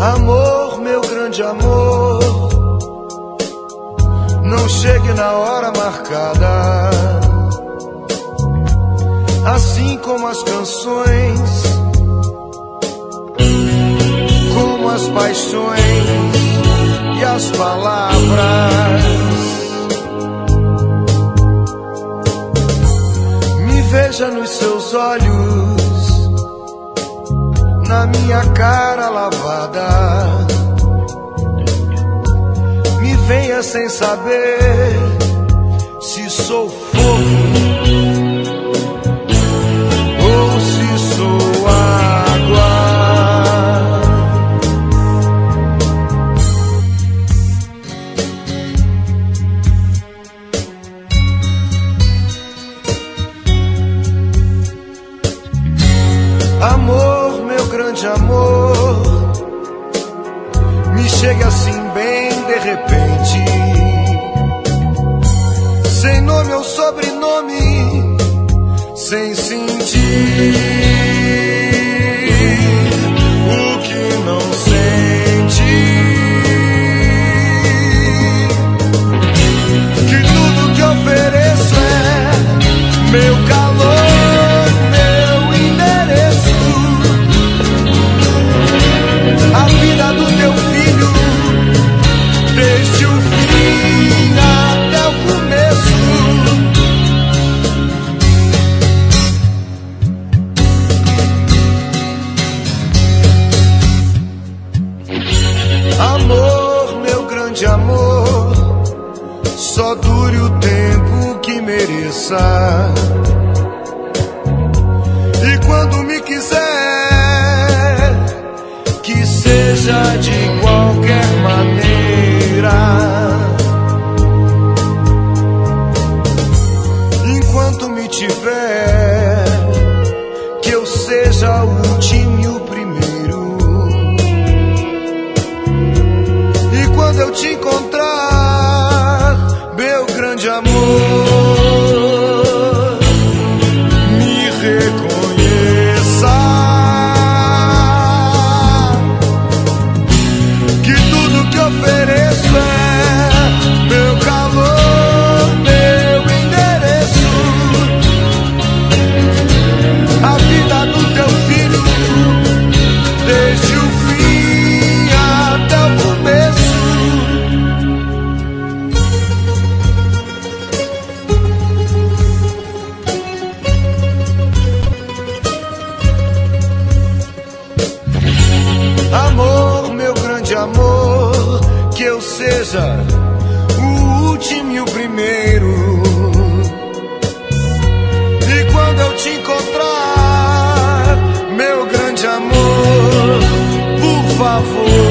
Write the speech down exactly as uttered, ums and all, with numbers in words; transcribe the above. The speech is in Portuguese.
Amor, meu grande amor, não chegue na hora marcada. Assim como as canções, como as paixões e as palavras. Me veja nos seus olhos, na minha cara lavada. Me venha sem saber se sou fogo ou se sou água. Amor, meu grande amor, me chega assim bem de repente, sem nome ou sobrenome, sem sentir o que não sente. Que tudo que ofereço é meu calor, meu endereço, a vida do teu filho, desde o fim até o começo. Amor, meu grande amor, só dure o tempo que mereça. E quando me quiser, que seja de qualquer maneira. Enquanto me tiver, que eu seja o último e o primeiro. E quando eu te encontrar, meu grande amor, me reconheça. Que tudo que ofereço é meu calor, meu endereço, a vida do teu filho, desde o fim até o começo. Amor, meu grande amor, que eu seja o último e o primeiro. E quando eu te encontrar, meu grande amor, por favor,